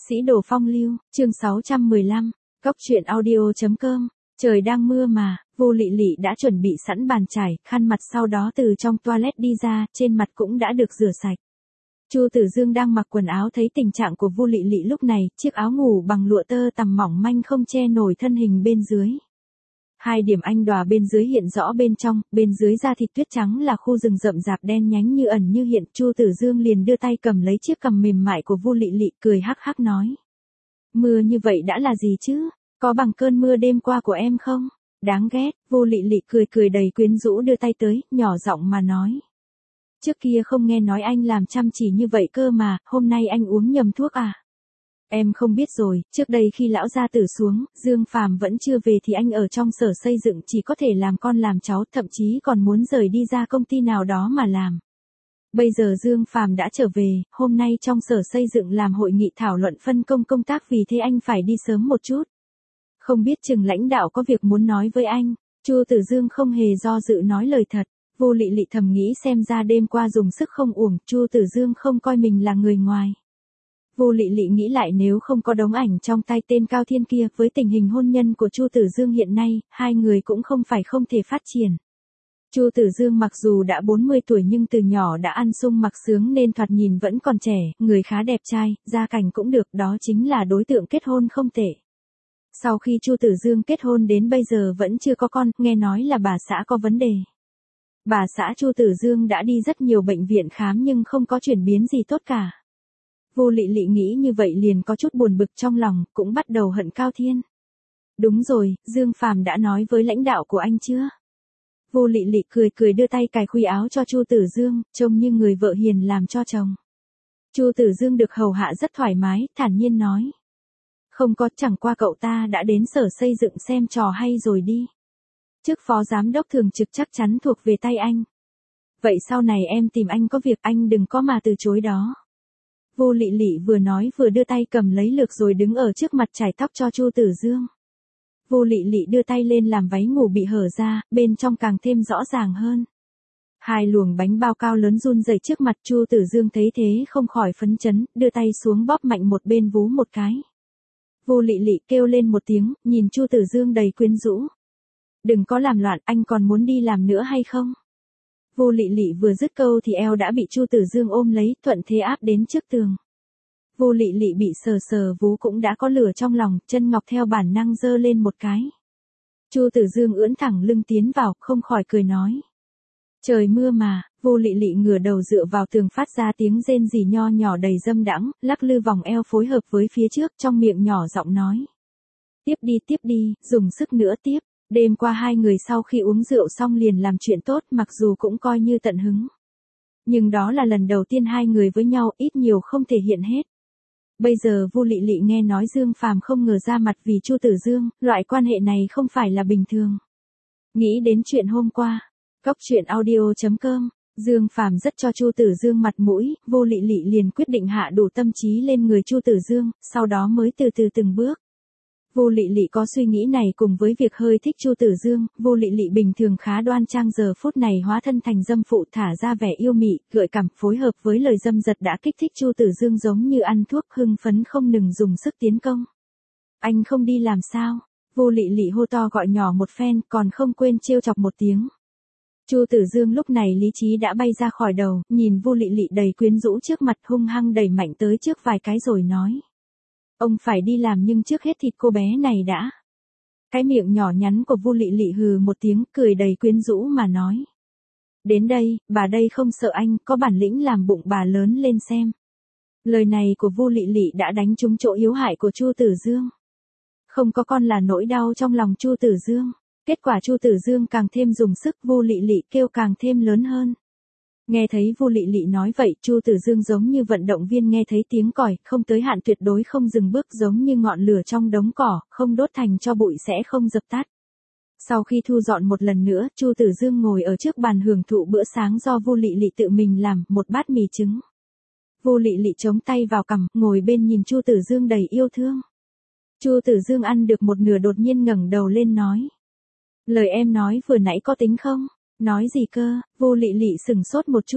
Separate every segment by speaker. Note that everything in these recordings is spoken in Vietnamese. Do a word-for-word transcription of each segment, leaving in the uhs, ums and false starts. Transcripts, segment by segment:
Speaker 1: Sĩ đồ phong lưu, chương sáu trăm mười lăm, cốc truyện audio chấm com. Trời đang mưa mà, Vô Lị Lị đã chuẩn bị sẵn bàn chải, khăn mặt, sau đó từ trong toilet đi ra, trên mặt cũng đã được rửa sạch. Chu Tử Dương đang mặc quần áo thấy tình trạng của Vô Lị Lị lúc này, chiếc áo ngủ bằng lụa tơ tằm mỏng manh không che nổi thân hình bên dưới. Hai điểm anh đòa bên dưới hiện rõ bên trong, bên dưới da thịt tuyết trắng là khu rừng rậm rạp đen nhánh như ẩn như hiện. Chu Tử Dương liền đưa tay cầm lấy chiếc cằm mềm mại của Vô Lị Lị, cười hắc hắc nói: "Mưa như vậy đã là gì chứ, có bằng cơn mưa đêm qua của em không?" Đáng ghét. Vô Lị Lị cười cười đầy quyến rũ đưa tay tới, nhỏ giọng mà nói: "Trước kia không nghe nói anh làm chăm chỉ như vậy cơ mà, hôm nay anh uống nhầm thuốc à?" "Em không biết rồi, trước đây khi lão gia tử xuống, Dương Phàm vẫn chưa về thì anh ở trong sở xây dựng chỉ có thể làm con làm cháu, thậm chí còn muốn rời đi ra công ty nào đó mà làm. Bây giờ Dương Phàm đã trở về, hôm nay trong sở xây dựng làm hội nghị thảo luận phân công công tác, vì thế anh phải đi sớm một chút. Không biết chừng lãnh đạo có việc muốn nói với anh." Chu Tử Dương không hề do dự nói lời thật. Vô Lị Lị thầm nghĩ xem ra đêm qua dùng sức không uổng, Chu Tử Dương không coi mình là người ngoài. Vô Lị Lị nghĩ lại nếu không có đống ảnh trong tay tên Cao Thiên kia, với tình hình hôn nhân của Chu Tử Dương hiện nay, hai người cũng không phải không thể phát triển. Chu Tử Dương mặc dù đã bốn mươi tuổi nhưng từ nhỏ đã ăn sung mặc sướng nên thoạt nhìn vẫn còn trẻ, người khá đẹp trai, gia cảnh cũng được, đó chính là đối tượng kết hôn không tệ. Sau khi Chu Tử Dương kết hôn đến bây giờ vẫn chưa có con, nghe nói là bà xã có vấn đề. Bà xã Chu Tử Dương đã đi rất nhiều bệnh viện khám nhưng không có chuyển biến gì tốt cả. Vô Lị Lị nghĩ như vậy liền có chút buồn bực trong lòng, cũng bắt đầu hận Cao Thiên. Đúng rồi, Dương Phàm đã nói với lãnh đạo của anh chưa? Vô Lị Lị cười cười đưa tay cài khuy áo cho Chu Tử Dương, trông như người vợ hiền làm cho chồng. Chu Tử Dương được hầu hạ rất thoải mái, thản nhiên nói: "Không có, chẳng qua cậu ta đã đến sở xây dựng xem trò hay rồi đi. Chức phó giám đốc thường trực chắc chắn thuộc về tay anh. Vậy sau này em tìm anh có việc anh đừng có mà từ chối đó." Vô Lị Lị vừa nói vừa đưa tay cầm lấy lược rồi đứng ở trước mặt chải tóc cho Chu Tử Dương. Vô Lị Lị đưa tay lên làm váy ngủ bị hở ra, bên trong càng thêm rõ ràng hơn. Hai luồng bánh bao cao lớn run rẩy trước mặt. Chu Tử Dương thấy thế không khỏi phấn chấn, đưa tay xuống bóp mạnh một bên vú một cái. Vô Lị Lị kêu lên một tiếng, nhìn Chu Tử Dương đầy quyến rũ: "Đừng có làm loạn, anh còn muốn đi làm nữa hay không?" Vô Lị Lị vừa dứt câu thì eo đã bị Chu Tử Dương ôm lấy, thuận thế áp đến trước tường. Vô Lị Lị bị sờ sờ vú cũng đã có lửa trong lòng, chân ngọc theo bản năng giơ lên một cái. Chu Tử Dương ưỡn thẳng lưng tiến vào, không khỏi cười nói: "Trời mưa mà." Vô Lị Lị ngửa đầu dựa vào tường phát ra tiếng rên rỉ nho nhỏ đầy dâm đãng, lắc lư vòng eo phối hợp với phía trước, trong miệng nhỏ giọng nói: "Tiếp đi tiếp đi, dùng sức nữa tiếp." Đêm qua hai người sau khi uống rượu xong liền làm chuyện tốt, mặc dù cũng coi như tận hứng. Nhưng đó là lần đầu tiên hai người với nhau, ít nhiều không thể hiện hết. Bây giờ Vô Lị Lị nghe nói Dương Phàm không ngờ ra mặt vì Chu Tử Dương, loại quan hệ này không phải là bình thường. Nghĩ đến chuyện hôm qua, cốc truyện audio chấm com, Dương Phàm rất cho Chu Tử Dương mặt mũi, Vô Lị Lị liền quyết định hạ đủ tâm trí lên người Chu Tử Dương, sau đó mới từ từ từng bước. Vô Lị Lị có suy nghĩ này cùng với việc hơi thích Chu Tử Dương, Vô Lị Lị bình thường khá đoan trang giờ phút này hóa thân thành dâm phụ, thả ra vẻ yêu mị, gợi cảm, phối hợp với lời dâm dật đã kích thích Chu Tử Dương giống như ăn thuốc, hưng phấn không ngừng dùng sức tiến công. "Anh không đi làm sao?" Vô Lị Lị hô to gọi nhỏ một phen, còn không quên trêu chọc một tiếng. Chu Tử Dương lúc này lý trí đã bay ra khỏi đầu, nhìn Vô Lị Lị đầy quyến rũ trước mặt hung hăng đẩy mạnh tới trước vài cái rồi nói: "Ông phải đi làm nhưng trước hết thịt cô bé này đã." Cái miệng nhỏ nhắn của Vô Lị Lị hừ một tiếng, cười đầy quyến rũ mà nói: "Đến đây, bà đây không sợ anh, có bản lĩnh làm bụng bà lớn lên xem." Lời này của Vô Lị Lị đã đánh trúng chỗ yếu hại của Chu Tử Dương. Không có con là nỗi đau trong lòng Chu Tử Dương. Kết quả Chu Tử Dương càng thêm dùng sức, Vô Lị Lị kêu càng thêm lớn hơn. Nghe thấy Vô Lị Lị nói vậy, Chu Tử Dương giống như vận động viên nghe thấy tiếng còi, không tới hạn tuyệt đối không dừng bước, giống như ngọn lửa trong đống cỏ, không đốt thành tro bụi sẽ không dập tắt. Sau khi thu dọn một lần nữa, Chu Tử Dương ngồi ở trước bàn hưởng thụ bữa sáng do Vô Lị Lị tự mình làm, một bát mì trứng. Vô Lị Lị chống tay vào cằm, ngồi bên nhìn Chu Tử Dương đầy yêu thương. Chu Tử Dương ăn được một nửa đột nhiên ngẩng đầu lên nói: "Lời em nói vừa nãy có tính không?" "Nói gì cơ?" Vô Lị Lị sửng sốt một chút.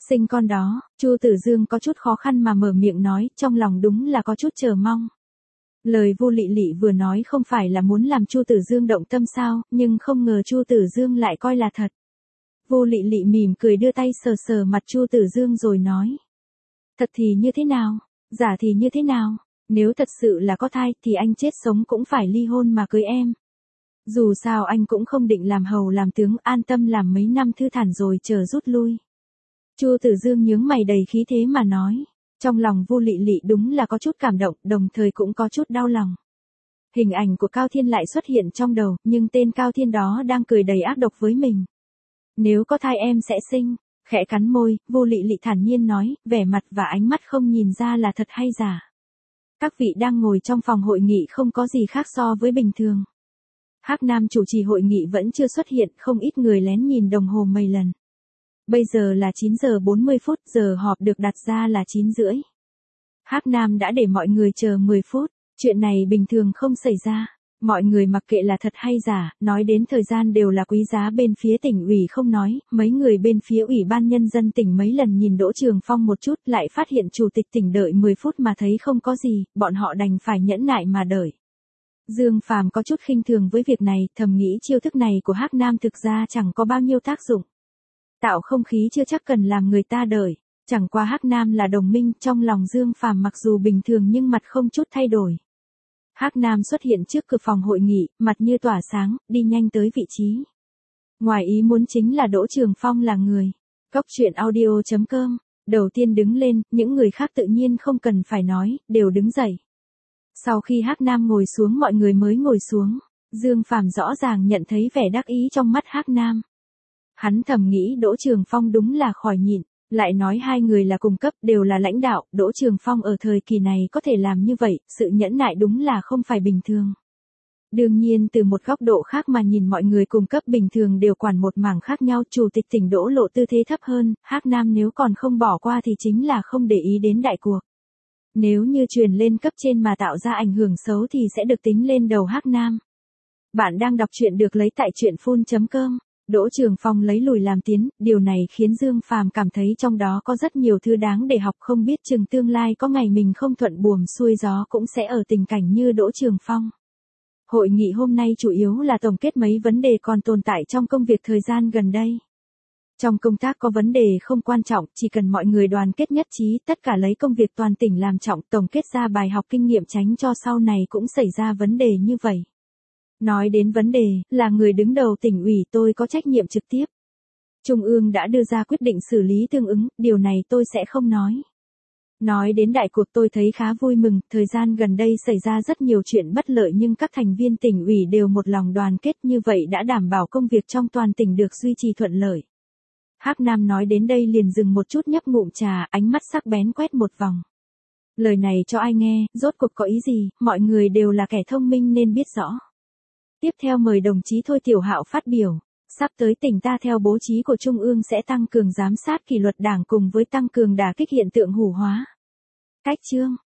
Speaker 1: Sinh con đó, Chu Tử Dương có chút khó khăn mà mở miệng nói, trong lòng đúng là có chút chờ mong. Lời Vu Lị Lị vừa nói không phải là muốn làm Chu Tử Dương động tâm sao, nhưng không ngờ Chu Tử Dương lại coi là thật. Vu Lị Lị mỉm cười đưa tay sờ sờ mặt Chu Tử Dương rồi nói. Thật thì như thế nào, giả thì như thế nào, nếu thật sự là có thai thì anh chết sống cũng phải ly hôn mà cưới em. Dù sao anh cũng không định làm hầu làm tướng, an tâm làm mấy năm thư thản rồi chờ rút lui. Chu Tử Dương nhướng mày đầy khí thế mà nói. Trong lòng Vu Lị Lị đúng là có chút cảm động, đồng thời cũng có chút đau lòng. Hình ảnh của Cao Thiên lại xuất hiện trong đầu, nhưng tên Cao Thiên đó đang cười đầy ác độc với mình. Nếu có thai em sẽ sinh. Khẽ cắn môi, Vu Lị Lị thản nhiên nói, vẻ mặt và ánh mắt không nhìn ra là thật hay giả. Các vị đang ngồi trong phòng hội nghị không có gì khác so với bình thường. Hắc Nam chủ trì hội nghị vẫn chưa xuất hiện, không ít người lén nhìn đồng hồ mấy lần. Bây giờ là chín giờ bốn mươi phút, giờ họp được đặt ra là chín rưỡi. Hắc Nam đã để mọi người chờ mười phút, chuyện này bình thường không xảy ra. Mọi người mặc kệ là thật hay giả, nói đến thời gian đều là quý giá, bên phía tỉnh ủy không nói, mấy người bên phía ủy ban nhân dân tỉnh mấy lần nhìn Đỗ Trường Phong một chút lại phát hiện chủ tịch tỉnh đợi mười phút mà thấy không có gì, bọn họ đành phải nhẫn nại mà đợi. Dương Phàm có chút khinh thường với việc này, thầm nghĩ chiêu thức này của Hắc Nam thực ra chẳng có bao nhiêu tác dụng. Tạo không khí chưa chắc cần làm người ta đợi, chẳng qua Hắc Nam là đồng minh, trong lòng Dương Phàm mặc dù bình thường nhưng mặt không chút thay đổi. Hắc Nam xuất hiện trước cửa phòng hội nghị, mặt như tỏa sáng, đi nhanh tới vị trí. Ngoài ý muốn chính là Đỗ Trường Phong là người. Cốc truyện audio chấm com, đầu tiên đứng lên, những người khác tự nhiên không cần phải nói, đều đứng dậy. Sau khi Hắc Nam ngồi xuống mọi người mới ngồi xuống, Dương Phàm rõ ràng nhận thấy vẻ đắc ý trong mắt Hắc Nam. Hắn thầm nghĩ Đỗ Trường Phong đúng là khỏi nhịn, lại nói hai người là cùng cấp, đều là lãnh đạo, Đỗ Trường Phong ở thời kỳ này có thể làm như vậy, sự nhẫn nại đúng là không phải bình thường. Đương nhiên từ một góc độ khác mà nhìn mọi người cùng cấp bình thường đều quản một mảng khác nhau, chủ tịch tỉnh Đỗ lộ tư thế thấp hơn, Hắc Nam nếu còn không bỏ qua thì chính là không để ý đến đại cuộc. Nếu như truyền lên cấp trên mà tạo ra ảnh hưởng xấu thì sẽ được tính lên đầu Hắc Nam. Bạn đang đọc truyện được lấy tại truyện phun chấm com. Đỗ Trường Phong lấy lùi làm tiến, điều này khiến Dương Phàm cảm thấy trong đó có rất nhiều thứ đáng để học, không biết chừng tương lai có ngày mình không thuận buồm xuôi gió cũng sẽ ở tình cảnh như Đỗ Trường Phong. Hội nghị hôm nay chủ yếu là tổng kết mấy vấn đề còn tồn tại trong công việc thời gian gần đây. Trong công tác có vấn đề không quan trọng, chỉ cần mọi người đoàn kết nhất trí, tất cả lấy công việc toàn tỉnh làm trọng, tổng kết ra bài học kinh nghiệm tránh cho sau này cũng xảy ra vấn đề như vậy. Nói đến vấn đề, là người đứng đầu tỉnh ủy tôi có trách nhiệm trực tiếp. Trung ương đã đưa ra quyết định xử lý tương ứng, điều này tôi sẽ không nói. Nói đến đại cuộc tôi thấy khá vui mừng, thời gian gần đây xảy ra rất nhiều chuyện bất lợi nhưng các thành viên tỉnh ủy đều một lòng đoàn kết, như vậy đã đảm bảo công việc trong toàn tỉnh được duy trì thuận lợi. Hắc Nam nói đến đây liền dừng một chút nhấp ngụm trà, ánh mắt sắc bén quét một vòng. Lời này cho ai nghe, rốt cuộc có ý gì, mọi người đều là kẻ thông minh nên biết rõ. Tiếp theo mời đồng chí Thôi Tiểu Hạo phát biểu. Sắp tới tỉnh ta theo bố trí của Trung ương sẽ tăng cường giám sát kỷ luật đảng cùng với tăng cường đả kích hiện tượng hủ hóa. Cách chương